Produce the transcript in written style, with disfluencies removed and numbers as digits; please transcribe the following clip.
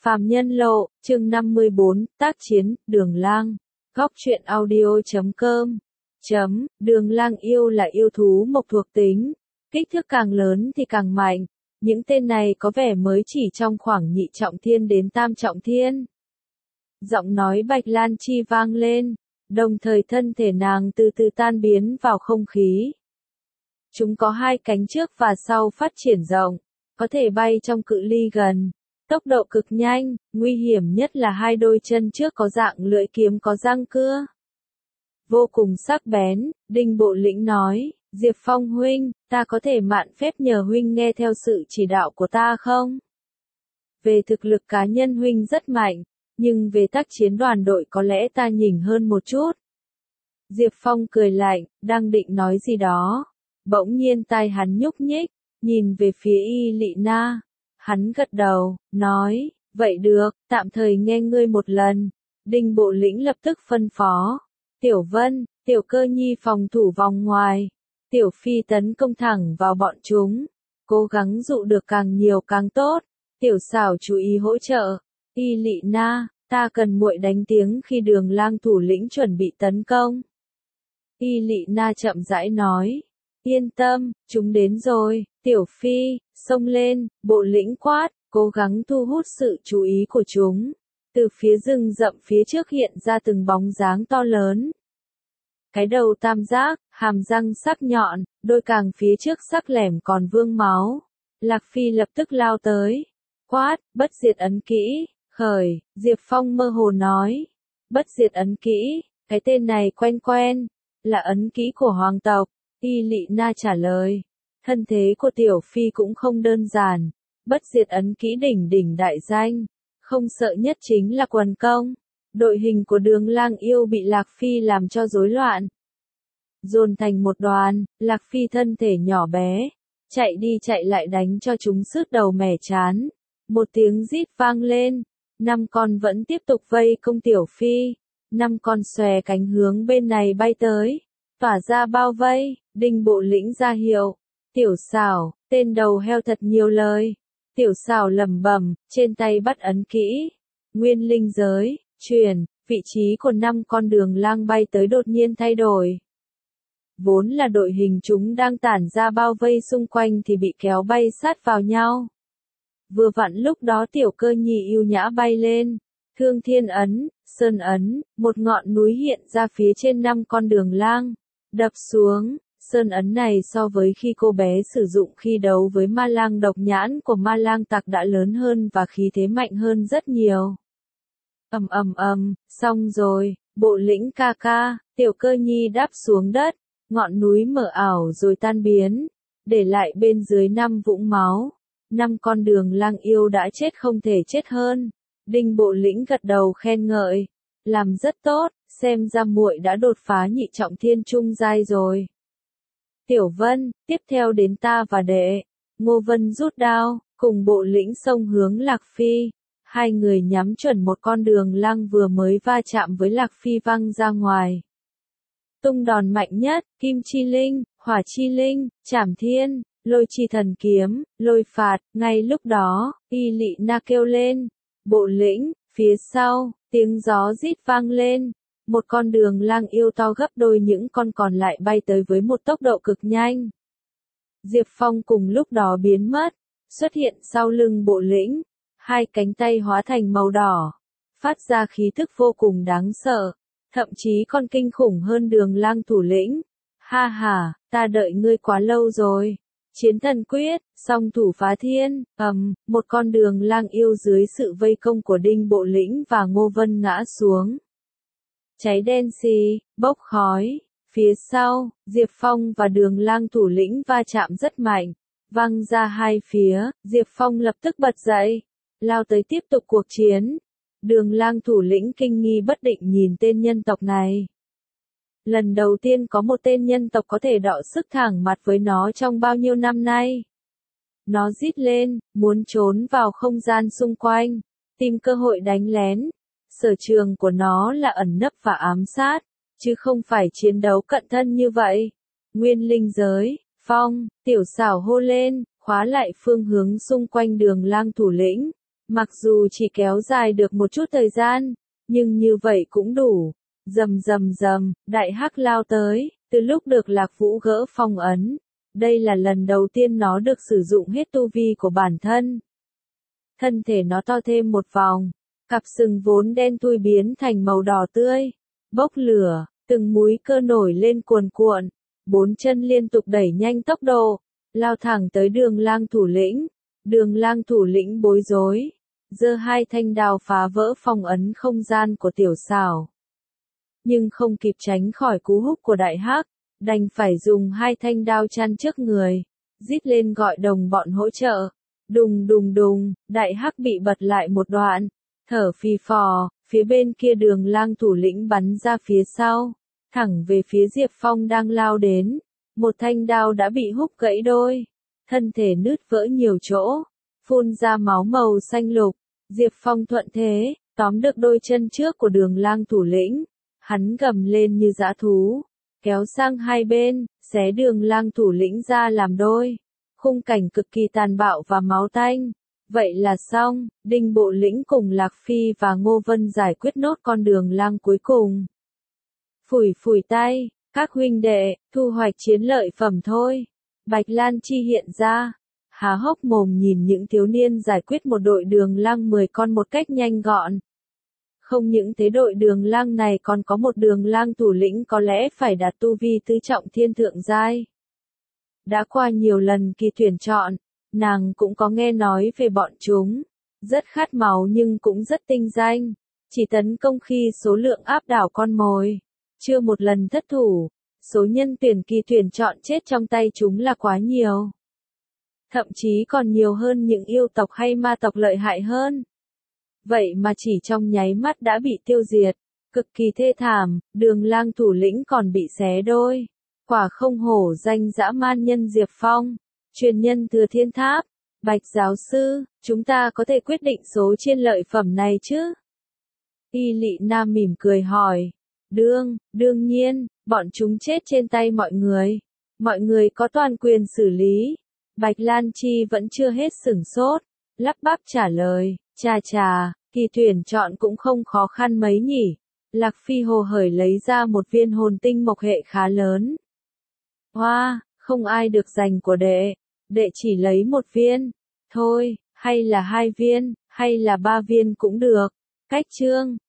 Phàm Nhân Lộ, chương 54, tác chiến, Đường Lang. Góc truyện audio.com. Đường lang yêu là yêu thú mộc thuộc tính. Kích thước càng lớn thì càng mạnh. Những tên này có vẻ mới chỉ trong khoảng nhị trọng thiên đến tam trọng thiên. Giọng nói Bạch Lan Chi vang lên, đồng thời thân thể nàng từ từ tan biến vào không khí. Chúng có hai cánh trước và sau phát triển rộng, có thể bay trong cự ly gần. Tốc độ cực nhanh, nguy hiểm nhất là hai đôi chân trước có dạng lưỡi kiếm có răng cưa. Vô cùng sắc bén, Đinh Bộ Lĩnh nói, Diệp Phong huynh, ta có thể mạn phép nhờ huynh nghe theo sự chỉ đạo của ta không? Về thực lực cá nhân huynh rất mạnh, nhưng về tác chiến đoàn đội có lẽ ta nhỉnh hơn một chút. Diệp Phong cười lạnh, đang định nói gì đó. Bỗng nhiên tai hắn nhúc nhích, nhìn về phía Y Lị Na. Hắn gật đầu, nói, vậy được, tạm thời nghe ngươi một lần. Đinh Bộ Lĩnh lập tức phân phó. Tiểu Vân, Tiểu Cơ Nhi phòng thủ vòng ngoài. Tiểu Phi tấn công thẳng vào bọn chúng. Cố gắng dụ được càng nhiều càng tốt. Tiểu Xảo chú ý hỗ trợ. Y Lị Na, ta cần muội đánh tiếng khi Đường Lang thủ lĩnh chuẩn bị tấn công. Y Lị Na chậm rãi nói. Yên tâm, chúng đến rồi. Tiểu Phi, xông lên, Bộ Lĩnh quát, cố gắng thu hút sự chú ý của chúng. Từ phía rừng rậm phía trước hiện ra từng bóng dáng to lớn. Cái đầu tam giác, hàm răng sắc nhọn, đôi càng phía trước sắc lẻm còn vương máu. Lạc Phi lập tức lao tới. Quát, bất diệt ấn kỹ, khởi, Diệp Phong mơ hồ nói. Bất diệt ấn kỹ, cái tên này quen quen, là ấn kỹ của hoàng tộc. Y Lị Na trả lời. Thân thế của Tiểu Phi cũng không đơn giản. Bất diệt ấn kỹ đỉnh đại danh. Không sợ nhất chính là quần công. Đội hình của Đường Lang yêu bị Lạc Phi làm cho rối loạn. Dồn thành một đoàn, Lạc Phi thân thể nhỏ bé. Chạy đi chạy lại đánh cho chúng sứt đầu mẻ chán. Một tiếng rít vang lên. 5 con vẫn tiếp tục vây công Tiểu Phi. 5 con xòe cánh hướng bên này bay tới. Tỏa ra bao vây, Đinh Bộ Lĩnh ra hiệu. Tiểu Xảo, tên đầu heo thật nhiều lời. Tiểu Xảo lẩm bẩm, trên tay bắt ấn kỹ. Nguyên linh giới, truyền, vị trí của 5 con Đường Lang bay tới đột nhiên thay đổi. Vốn là đội hình chúng đang tản ra bao vây xung quanh thì bị kéo bay sát vào nhau. Vừa vặn lúc đó Tiểu Cơ Nhi yêu nhã bay lên. Thương Thiên ấn, Sơn ấn, một ngọn núi hiện ra phía trên 5 con Đường Lang. Đập xuống, Sơn ấn này so với khi cô bé sử dụng khi đấu với ma lang độc nhãn của ma lang tặc đã lớn hơn và khí thế mạnh hơn rất nhiều. Xong rồi, Bộ Lĩnh ca ca, Tiểu Cơ Nhi đáp xuống đất, ngọn núi mở ảo rồi tan biến, để lại bên dưới 5 vũng máu. 5 con Đường Lang yêu đã chết không thể chết hơn. Đinh Bộ Lĩnh gật đầu khen ngợi. Làm rất tốt, xem ra muội đã đột phá nhị trọng thiên trung giai rồi. Tiểu Vân, tiếp theo đến ta và đệ. Ngô Vân rút đao, cùng Bộ Lĩnh xông hướng Lạc Phi. Hai người nhắm chuẩn một con Đường Lang vừa mới va chạm với Lạc Phi văng ra ngoài. Tung đòn mạnh nhất, Kim Chi Linh, Hỏa Chi Linh, Trảm Thiên, Lôi Chi Thần Kiếm, Lôi Phạt. Ngay lúc đó, Y Lị Na kêu lên. Bộ Lĩnh, phía sau, tiếng gió rít vang lên. Một con Đường Lang yêu to gấp đôi những con còn lại bay tới với một tốc độ cực nhanh. Diệp Phong cùng lúc đó biến mất, xuất hiện sau lưng Bộ Lĩnh. Hai cánh tay hóa thành màu đỏ, phát ra khí thức vô cùng đáng sợ, thậm chí còn kinh khủng hơn Đường Lang thủ lĩnh. Ha ha, ta đợi ngươi quá lâu rồi. Chiến thần quyết, song thủ phá thiên, một con Đường Lang yêu dưới sự vây công của Đinh Bộ Lĩnh và Ngô Vân ngã xuống. Cháy đen xì, bốc khói. Phía sau, Diệp Phong và Đường Lang thủ lĩnh va chạm rất mạnh, văng ra hai phía. Diệp Phong lập tức bật dậy, lao tới tiếp tục cuộc chiến. Đường Lang thủ lĩnh kinh nghi bất định nhìn tên nhân tộc này. Lần đầu tiên có một tên nhân tộc có thể đọ sức thẳng mặt với nó trong bao nhiêu năm nay. Nó rít lên, muốn trốn vào không gian xung quanh, tìm cơ hội đánh lén. Sở trường của nó là ẩn nấp và ám sát, chứ không phải chiến đấu cận thân như vậy. Nguyên linh giới, Phong, Tiểu Xảo hô lên, khóa lại phương hướng xung quanh Đường Lang thủ lĩnh. Mặc dù chỉ kéo dài được một chút thời gian, nhưng như vậy cũng đủ. Rầm rầm rầm, đại hắc lao tới, từ lúc được Lạc Vũ gỡ phong ấn. Đây là lần đầu tiên nó được sử dụng hết tu vi của bản thân. Thân thể nó to thêm một vòng, cặp sừng vốn đen thui biến thành màu đỏ tươi, bốc lửa, từng múi cơ nổi lên cuồn cuộn, bốn chân liên tục đẩy nhanh tốc độ, lao thẳng tới Đường Lang thủ lĩnh. Đường Lang thủ lĩnh bối rối, giơ hai thanh đao phá vỡ phong ấn không gian của Tiểu Xảo. Nhưng không kịp tránh khỏi cú húc của đại hắc, đành phải dùng hai thanh đao chắn trước người, rít lên gọi đồng bọn hỗ trợ. Đùng đùng đùng, đại hắc bị bật lại một đoạn, thở phì phò, phía bên kia Đường Lang thủ lĩnh bắn ra phía sau, thẳng về phía Diệp Phong đang lao đến. Một thanh đao đã bị húc gãy đôi, thân thể nứt vỡ nhiều chỗ, phun ra máu màu xanh lục. Diệp Phong thuận thế, tóm được đôi chân trước của Đường Lang thủ lĩnh, hắn gầm lên như dã thú, kéo sang hai bên, xé Đường Lang thủ lĩnh ra làm đôi. Khung cảnh cực kỳ tàn bạo và máu tanh. Vậy là xong, Đinh Bộ Lĩnh cùng Lạc Phi và Ngô Vân giải quyết nốt con Đường Lang cuối cùng. Phủi phủi tay, các huynh đệ, thu hoạch chiến lợi phẩm thôi. Bạch Lan Chi hiện ra, há hốc mồm nhìn những thiếu niên giải quyết một đội Đường Lang 10 con một cách nhanh gọn. Không những thế, đội Đường Lang này còn có một Đường Lang thủ lĩnh có lẽ phải đạt tu vi tứ trọng thiên thượng giai. Đã qua nhiều lần kỳ tuyển chọn, nàng cũng có nghe nói về bọn chúng. Rất khát máu nhưng cũng rất tinh danh. Chỉ tấn công khi số lượng áp đảo con mồi. Chưa một lần thất thủ. Số nhân tuyển kỳ tuyển chọn chết trong tay chúng là quá nhiều. Thậm chí còn nhiều hơn những yêu tộc hay ma tộc lợi hại hơn. Vậy mà chỉ trong nháy mắt đã bị tiêu diệt. Cực kỳ thê thảm, Đường Lang thủ lĩnh còn bị xé đôi. Quả không hổ danh dã man nhân Diệp Phong, truyền nhân Thừa Thiên Tháp. Bạch giáo sư, chúng ta có thể quyết định số chiến lợi phẩm này chứ? Y Lị Na mỉm cười hỏi. Đương nhiên, bọn chúng chết trên tay mọi người. Mọi người có toàn quyền xử lý. Bạch Lan Chi vẫn chưa hết sửng sốt, lắp bắp trả lời. Chà, kỳ tuyển chọn cũng không khó khăn mấy nhỉ. Lạc Phi hồ hởi lấy ra một viên hồn tinh mộc hệ khá lớn. Hoa, không ai được giành của đệ chỉ lấy một viên. Thôi, hay là 2 viên, hay là 3 viên cũng được. Cách chương